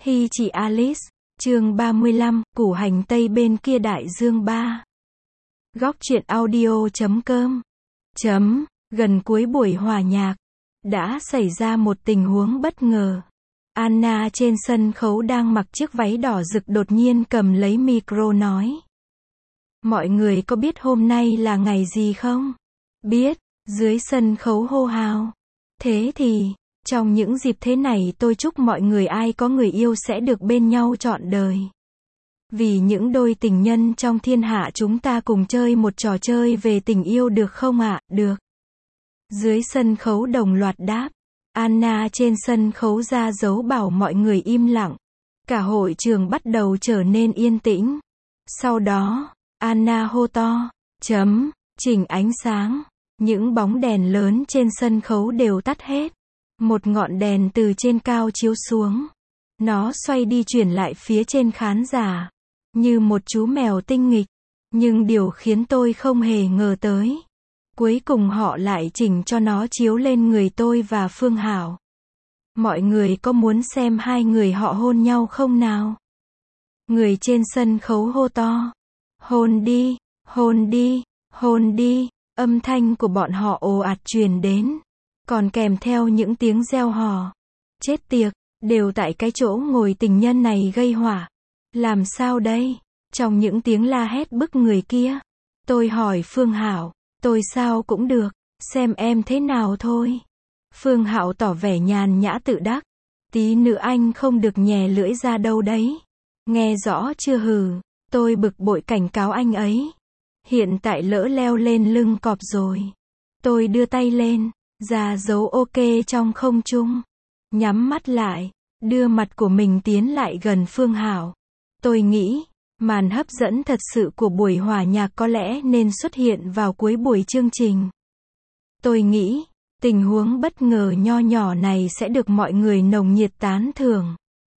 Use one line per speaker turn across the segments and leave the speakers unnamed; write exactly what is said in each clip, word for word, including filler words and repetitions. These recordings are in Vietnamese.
Hi chị Alice, chương ba mươi lăm, củ hành tây bên kia đại dương ba. Góc truyện audio chấm com. Chấm, gần cuối buổi hòa nhạc, đã xảy ra một tình huống bất ngờ. Anna trên sân khấu đang mặc chiếc váy đỏ rực đột nhiên cầm lấy micro nói. Mọi người có biết hôm nay là ngày gì không? Biết, dưới sân khấu hô hào. Thế thì, trong những dịp thế này tôi chúc mọi người ai có người yêu sẽ được bên nhau trọn đời. Vì những đôi tình nhân trong thiên hạ chúng ta cùng chơi một trò chơi về tình yêu được không ạ? À? Được. Dưới sân khấu đồng loạt đáp. Anna trên sân khấu ra dấu bảo mọi người im lặng. Cả hội trường bắt đầu trở nên yên tĩnh. Sau đó, Anna hô to, chấm, chỉnh ánh sáng. Những bóng đèn lớn trên sân khấu đều tắt hết. Một ngọn đèn từ trên cao chiếu xuống. Nó xoay đi chuyển lại phía trên khán giả. Như một chú mèo tinh nghịch. Nhưng điều khiến tôi không hề ngờ tới. Cuối cùng họ lại chỉnh cho nó chiếu lên người tôi và Phương Hảo. Mọi người có muốn xem hai người họ hôn nhau không nào? Người trên sân khấu hô to. Hôn đi, hôn đi, hôn đi. Âm thanh của bọn họ ồ ạt truyền đến. Còn kèm theo những tiếng reo hò. Chết tiệt, đều tại cái chỗ ngồi tình nhân này gây hỏa. Làm sao đây? Trong những tiếng la hét bức người kia. Tôi hỏi Phương Hảo, tôi sao cũng được, xem em thế nào thôi. Phương Hảo tỏ vẻ nhàn nhã tự đắc. Tí nữa anh không được nhè lưỡi ra đâu đấy. Nghe rõ chưa hừ, tôi bực bội cảnh cáo anh ấy. Hiện tại lỡ leo lên lưng cọp rồi. Tôi đưa tay lên, ra dấu ok trong không trung. Nhắm mắt lại, đưa mặt của mình tiến lại gần Phương Hảo. Tôi nghĩ, màn hấp dẫn thật sự của buổi hòa nhạc có lẽ nên xuất hiện vào cuối buổi chương trình. Tôi nghĩ, tình huống bất ngờ nho nhỏ này sẽ được mọi người nồng nhiệt tán thưởng.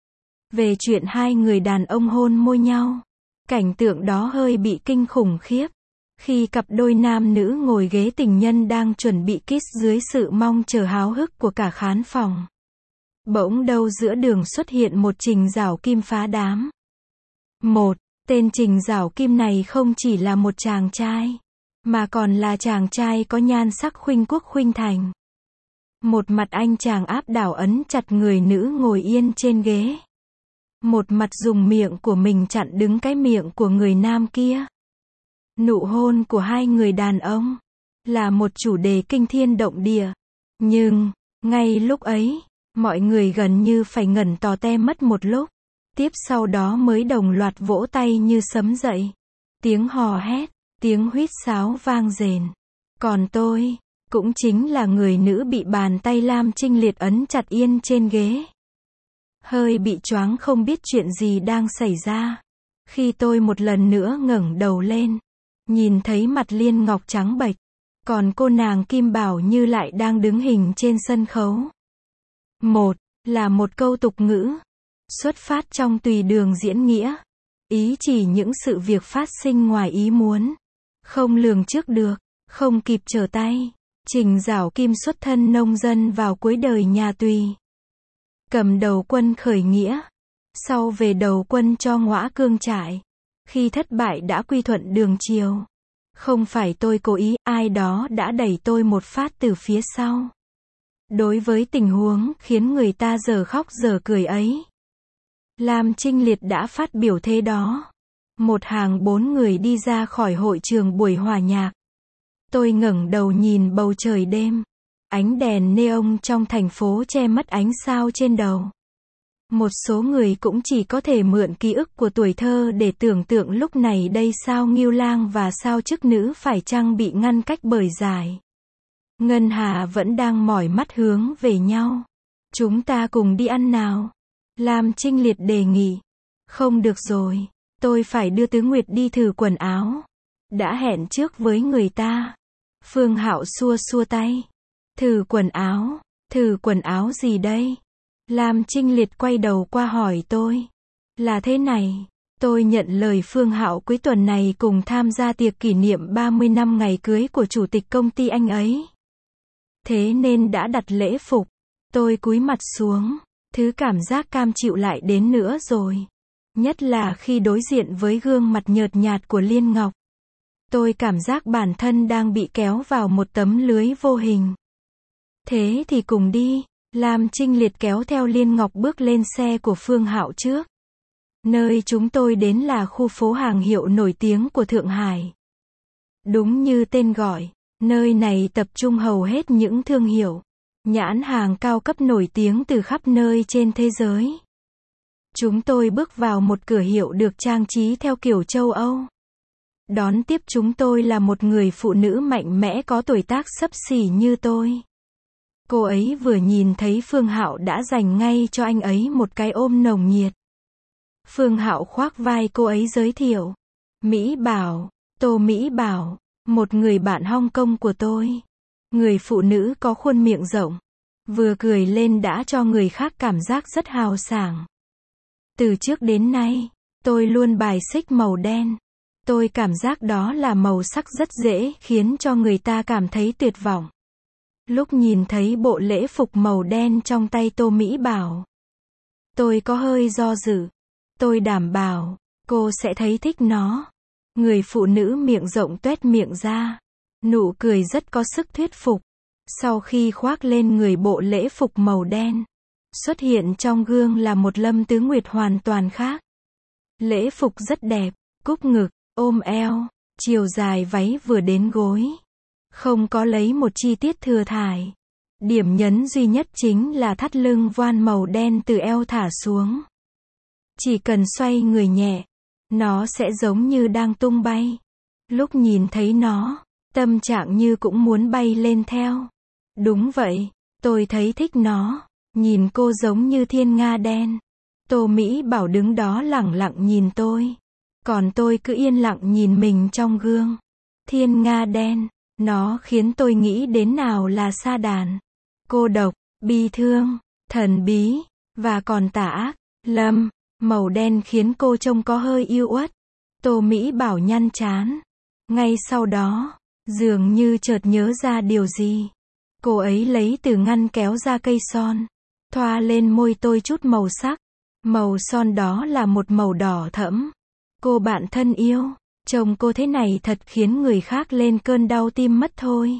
Về chuyện hai người đàn ông hôn môi nhau, cảnh tượng đó hơi bị kinh khủng khiếp. Khi cặp đôi nam nữ ngồi ghế tình nhân đang chuẩn bị kiss dưới sự mong chờ háo hức của cả khán phòng. Bỗng đâu giữa đường xuất hiện một Trình Giảo Kim phá đám. Một, tên Trình Giảo Kim này không chỉ là một chàng trai, mà còn là chàng trai có nhan sắc khuynh quốc khuynh thành. Một mặt anh chàng áp đảo ấn chặt người nữ ngồi yên trên ghế. Một mặt dùng miệng của mình chặn đứng cái miệng của người nam kia. Nụ hôn của hai người đàn ông là một chủ đề kinh thiên động địa. Nhưng, ngay lúc ấy, mọi người gần như phải ngẩn tò te mất một lúc. Tiếp sau đó mới đồng loạt vỗ tay như sấm dậy. Tiếng hò hét, tiếng huýt sáo vang rền. Còn tôi, cũng chính là người nữ bị bàn tay Lam Trinh Liệt ấn chặt yên trên ghế. Hơi bị choáng không biết chuyện gì đang xảy ra. Khi tôi một lần nữa ngẩng đầu lên, nhìn thấy mặt Liên Ngọc trắng bệch, còn cô nàng Kim Bảo Như lại đang đứng hình trên sân khấu. Một, là một câu tục ngữ, xuất phát trong tùy đường diễn nghĩa, ý chỉ những sự việc phát sinh ngoài ý muốn, không lường trước được, không kịp trở tay. Trình Giảo Kim xuất thân nông dân vào cuối đời nhà Tùy. Cầm đầu quân khởi nghĩa, sau về đầu quân cho Ngõa Cương trại. Khi thất bại đã quy thuận đường triều. Không phải tôi cố ý, ai đó đã đẩy tôi một phát từ phía sau. Đối với tình huống khiến người ta giờ khóc giờ cười ấy, Lam Trinh Liệt đã phát biểu thế đó. Một hàng bốn người đi ra khỏi hội trường buổi hòa nhạc. Tôi ngẩng đầu nhìn bầu trời đêm. Ánh đèn neon trong thành phố che mất ánh sao trên đầu. Một số người cũng chỉ có thể mượn ký ức của tuổi thơ để tưởng tượng lúc này đây sao Ngưu Lang và sao chức nữ phải chăng bị ngăn cách bởi giải. Ngân Hà vẫn đang mỏi mắt hướng về nhau. Chúng ta cùng đi ăn nào? Lam Trinh Liệt đề nghị. Không được rồi, tôi phải đưa Tứ Nguyệt đi thử quần áo. Đã hẹn trước với người ta. Phương Hạo xua xua tay. Thử quần áo? Thử quần áo gì đây? Lam Trinh Liệt quay đầu qua hỏi tôi. Là thế này, tôi nhận lời Phương Hạo cuối tuần này cùng tham gia tiệc kỷ niệm ba mươi năm ngày cưới của chủ tịch công ty anh ấy. Thế nên đã đặt lễ phục. Tôi cúi mặt xuống. Thứ cảm giác cam chịu lại đến nữa rồi. Nhất là khi đối diện với gương mặt nhợt nhạt của Liên Ngọc. Tôi cảm giác bản thân đang bị kéo vào một tấm lưới vô hình. Thế thì cùng đi. Lam Trinh Liệt kéo theo Liên Ngọc bước lên xe của Phương Hạo trước. Nơi chúng tôi đến là khu phố hàng hiệu nổi tiếng của Thượng Hải. Đúng như tên gọi, nơi này tập trung hầu hết những thương hiệu, nhãn hàng cao cấp nổi tiếng từ khắp nơi trên thế giới. Chúng tôi bước vào một cửa hiệu được trang trí theo kiểu châu Âu. Đón tiếp chúng tôi là một người phụ nữ mạnh mẽ có tuổi tác xấp xỉ như tôi. Cô ấy vừa nhìn thấy Phương Hạo đã dành ngay cho anh ấy một cái ôm nồng nhiệt. Phương Hạo khoác vai cô ấy giới thiệu. Mỹ Bảo, Tô Mỹ Bảo, một người bạn Hong Kong của tôi. Người phụ nữ có khuôn miệng rộng. Vừa cười lên đã cho người khác cảm giác rất hào sảng. Từ trước đến nay, tôi luôn bài xích màu đen. Tôi cảm giác đó là màu sắc rất dễ khiến cho người ta cảm thấy tuyệt vọng. Lúc nhìn thấy bộ lễ phục màu đen trong tay Tô Mỹ Bảo, tôi có hơi do dự. Tôi đảm bảo, cô sẽ thấy thích nó. Người phụ nữ miệng rộng tuét miệng ra. Nụ cười rất có sức thuyết phục. Sau khi khoác lên người bộ lễ phục màu đen, xuất hiện trong gương là một Lâm Tứ Nguyệt hoàn toàn khác. Lễ phục rất đẹp, cúc ngực, ôm eo, chiều dài váy vừa đến gối. Không có lấy một chi tiết thừa thải. Điểm nhấn duy nhất chính là thắt lưng voan màu đen từ eo thả xuống. Chỉ cần xoay người nhẹ, nó sẽ giống như đang tung bay. Lúc nhìn thấy nó, tâm trạng như cũng muốn bay lên theo. Đúng vậy, tôi thấy thích nó. Nhìn cô giống như thiên nga đen. Tô Mỹ Bảo đứng đó lẳng lặng nhìn tôi. Còn tôi cứ yên lặng nhìn mình trong gương. Thiên nga đen, nó khiến tôi nghĩ đến nào là sa đàn, cô độc, bi thương, thần bí, và còn tà ác. Lâm, màu đen khiến cô trông có hơi yêu uất. Tô Mỹ Bảo nhăn trán. Ngay sau đó, dường như chợt nhớ ra điều gì. Cô ấy lấy từ ngăn kéo ra cây son, thoa lên môi tôi chút màu sắc. Màu son đó là một màu đỏ thẫm. Cô bạn thân yêu, trông cô thế này thật khiến người khác lên cơn đau tim mất thôi.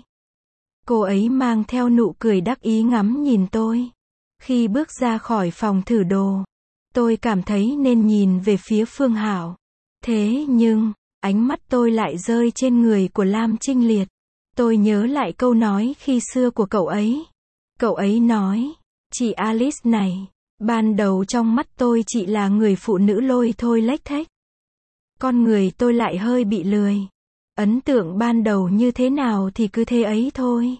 Cô ấy mang theo nụ cười đắc ý ngắm nhìn tôi. Khi bước ra khỏi phòng thử đồ, tôi cảm thấy nên nhìn về phía Phương Hạo. Thế nhưng, ánh mắt tôi lại rơi trên người của Lam Trinh Liệt. Tôi nhớ lại câu nói khi xưa của cậu ấy. Cậu ấy nói, chị Alice này, ban đầu trong mắt tôi chị là người phụ nữ lôi thôi lếch thếch. Con người tôi lại hơi bị lười. Ấn tượng ban đầu như thế nào thì cứ thế ấy thôi.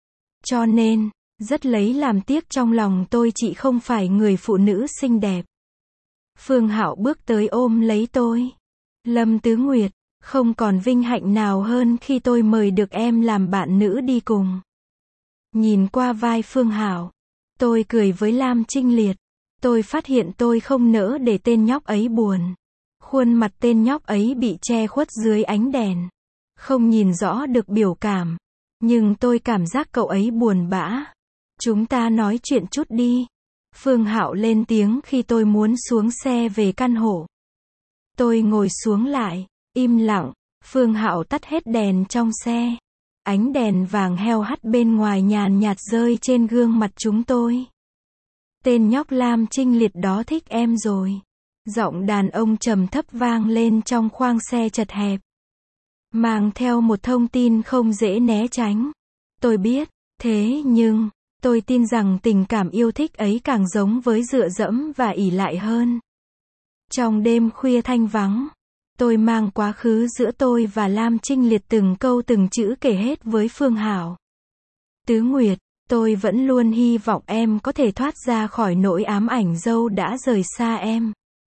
Cho nên, rất lấy làm tiếc trong lòng tôi chị không phải người phụ nữ xinh đẹp. Phương Hạo bước tới ôm lấy tôi. Lâm Tứ Nguyệt, không còn vinh hạnh nào hơn khi tôi mời được em làm bạn nữ đi cùng. Nhìn qua vai Phương Hạo, tôi cười với Lam Trinh Liệt. Tôi phát hiện tôi không nỡ để tên nhóc ấy buồn. Khuôn mặt tên nhóc ấy bị che khuất dưới ánh đèn. Không nhìn rõ được biểu cảm. Nhưng tôi cảm giác cậu ấy buồn bã. Chúng ta nói chuyện chút đi. Phương Hạo lên tiếng khi tôi muốn xuống xe về căn hộ. Tôi ngồi xuống lại, im lặng. Phương Hạo tắt hết đèn trong xe. Ánh đèn vàng heo hắt bên ngoài nhàn nhạt rơi trên gương mặt chúng tôi. Tên nhóc Lam Trinh Liệt đó thích em rồi. Giọng đàn ông trầm thấp vang lên trong khoang xe chật hẹp. Mang theo một thông tin không dễ né tránh. Tôi biết, thế nhưng, tôi tin rằng tình cảm yêu thích ấy càng giống với dựa dẫm và ỷ lại hơn. Trong đêm khuya thanh vắng, tôi mang quá khứ giữa tôi và Lam Trinh Liệt từng câu từng chữ kể hết với Phương Hạo. Tứ Nguyệt, tôi vẫn luôn hy vọng em có thể thoát ra khỏi nỗi ám ảnh dâu đã rời xa em.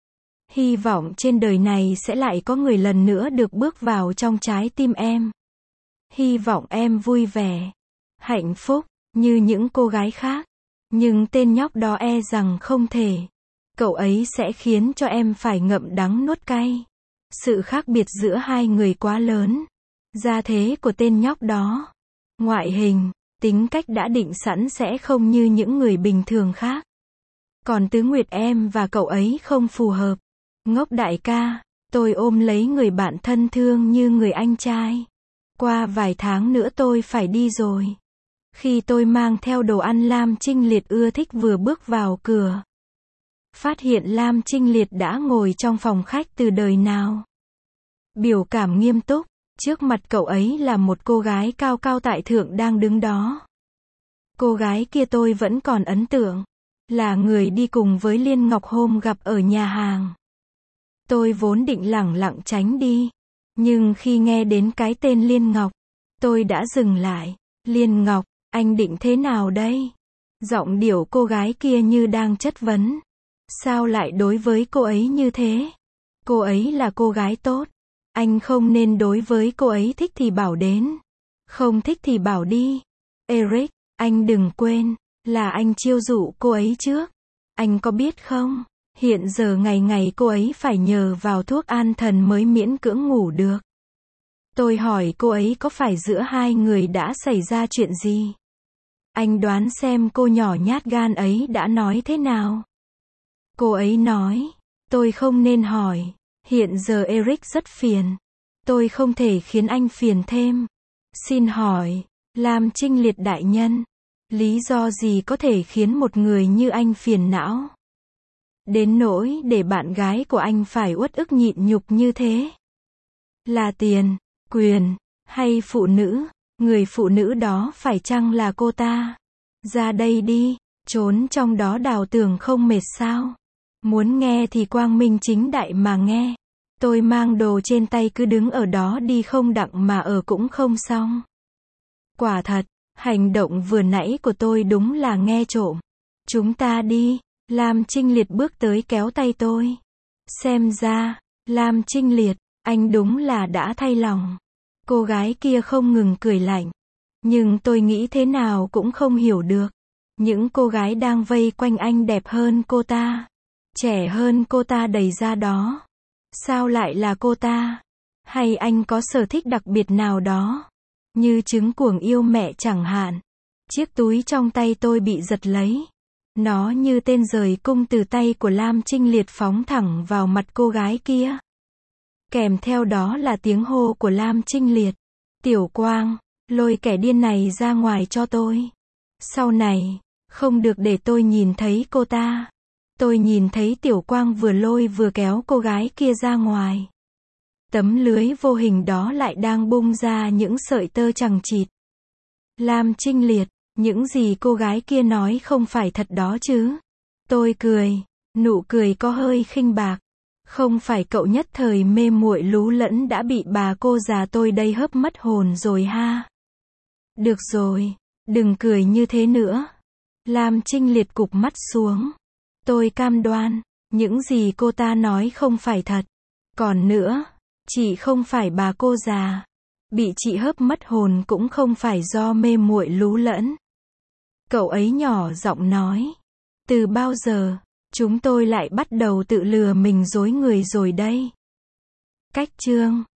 Hy vọng trên đời này sẽ lại có người lần nữa được bước vào trong trái tim em. Hy vọng em vui vẻ, hạnh phúc, như những cô gái khác. Nhưng tên nhóc đó e rằng không thể. Cậu ấy sẽ khiến cho em phải ngậm đắng nuốt cay. Sự khác biệt giữa hai người quá lớn. Gia thế của tên nhóc đó, ngoại hình, tính cách đã định sẵn sẽ không như những người bình thường khác. Còn Tứ Nguyệt em và cậu ấy không phù hợp. Ngốc đại ca, tôi ôm lấy người bạn thân thương như người anh trai. Qua vài tháng nữa tôi phải đi rồi. Khi tôi mang theo đồ ăn Lam Trinh Liệt ưa thích vừa bước vào cửa, phát hiện Lam Trinh Liệt đã ngồi trong phòng khách từ đời nào. Biểu cảm nghiêm túc, trước mặt cậu ấy là một cô gái cao cao tại thượng đang đứng đó. Cô gái kia tôi vẫn còn ấn tượng, là người đi cùng với Liên Ngọc hôm gặp ở nhà hàng. Tôi vốn định lẳng lặng tránh đi, nhưng khi nghe đến cái tên Liên Ngọc, tôi đã dừng lại. Liên Ngọc, anh định thế nào đây? Giọng điệu cô gái kia như đang chất vấn. Sao lại đối với cô ấy như thế? Cô ấy là cô gái tốt. Anh không nên đối với cô ấy, thích thì bảo đến, không thích thì bảo đi. Eric, anh đừng quên, là anh chiêu dụ cô ấy trước. Anh có biết không, hiện giờ ngày ngày cô ấy phải nhờ vào thuốc an thần mới miễn cưỡng ngủ được. Tôi hỏi cô ấy có phải giữa hai người đã xảy ra chuyện gì? Anh đoán xem cô nhỏ nhát gan ấy đã nói thế nào? Cô ấy nói, tôi không nên hỏi. Hiện giờ Eric rất phiền. Tôi không thể khiến anh phiền thêm. Xin hỏi, Lam Trinh Liệt đại nhân, lý do gì có thể khiến một người như anh phiền não? Đến nỗi để bạn gái của anh phải uất ức nhịn nhục như thế? Là tiền, quyền, hay phụ nữ? Người phụ nữ đó phải chăng là cô ta? Ra đây đi, trốn trong đó đào tường không mệt sao? Muốn nghe thì quang minh chính đại mà nghe. Tôi mang đồ trên tay cứ đứng ở đó đi không đặng mà ở cũng không xong. Quả thật, hành động vừa nãy của tôi đúng là nghe trộm. Chúng ta đi. Lam Trinh Liệt bước tới kéo tay tôi. Xem ra, Lam Trinh Liệt, anh đúng là đã thay lòng. Cô gái kia không ngừng cười lạnh. Nhưng tôi nghĩ thế nào cũng không hiểu được. Những cô gái đang vây quanh anh đẹp hơn cô ta, trẻ hơn cô ta đầy ra đó. Sao lại là cô ta? Hay anh có sở thích đặc biệt nào đó? Như trứng cuồng yêu mẹ chẳng hạn. Chiếc túi trong tay tôi bị giật lấy. Nó như tên rời cung từ tay của Lam Trinh Liệt phóng thẳng vào mặt cô gái kia. Kèm theo đó là tiếng hô của Lam Trinh Liệt. Tiểu Quang, lôi kẻ điên này ra ngoài cho tôi. Sau này, không được để tôi nhìn thấy cô ta. Tôi nhìn thấy Tiểu Quang vừa lôi vừa kéo cô gái kia ra ngoài. Tấm lưới vô hình đó lại đang bung ra những sợi tơ chằng chịt. Lam Trinh Liệt, những gì cô gái kia nói không phải thật đó chứ? Tôi cười, nụ cười có hơi khinh bạc. Không phải cậu nhất thời mê muội lú lẫn đã bị bà cô già tôi đây hớp mất hồn rồi ha? Được rồi, đừng cười như thế nữa. Lam Trinh Liệt cụp mắt xuống. Tôi cam đoan, những gì cô ta nói không phải thật. Còn nữa, chị không phải bà cô già. Bị chị hớp mất hồn cũng không phải do mê muội lú lẫn. Cậu ấy nhỏ giọng nói. Từ bao giờ, chúng tôi lại bắt đầu tự lừa mình dối người rồi đây? Cách chương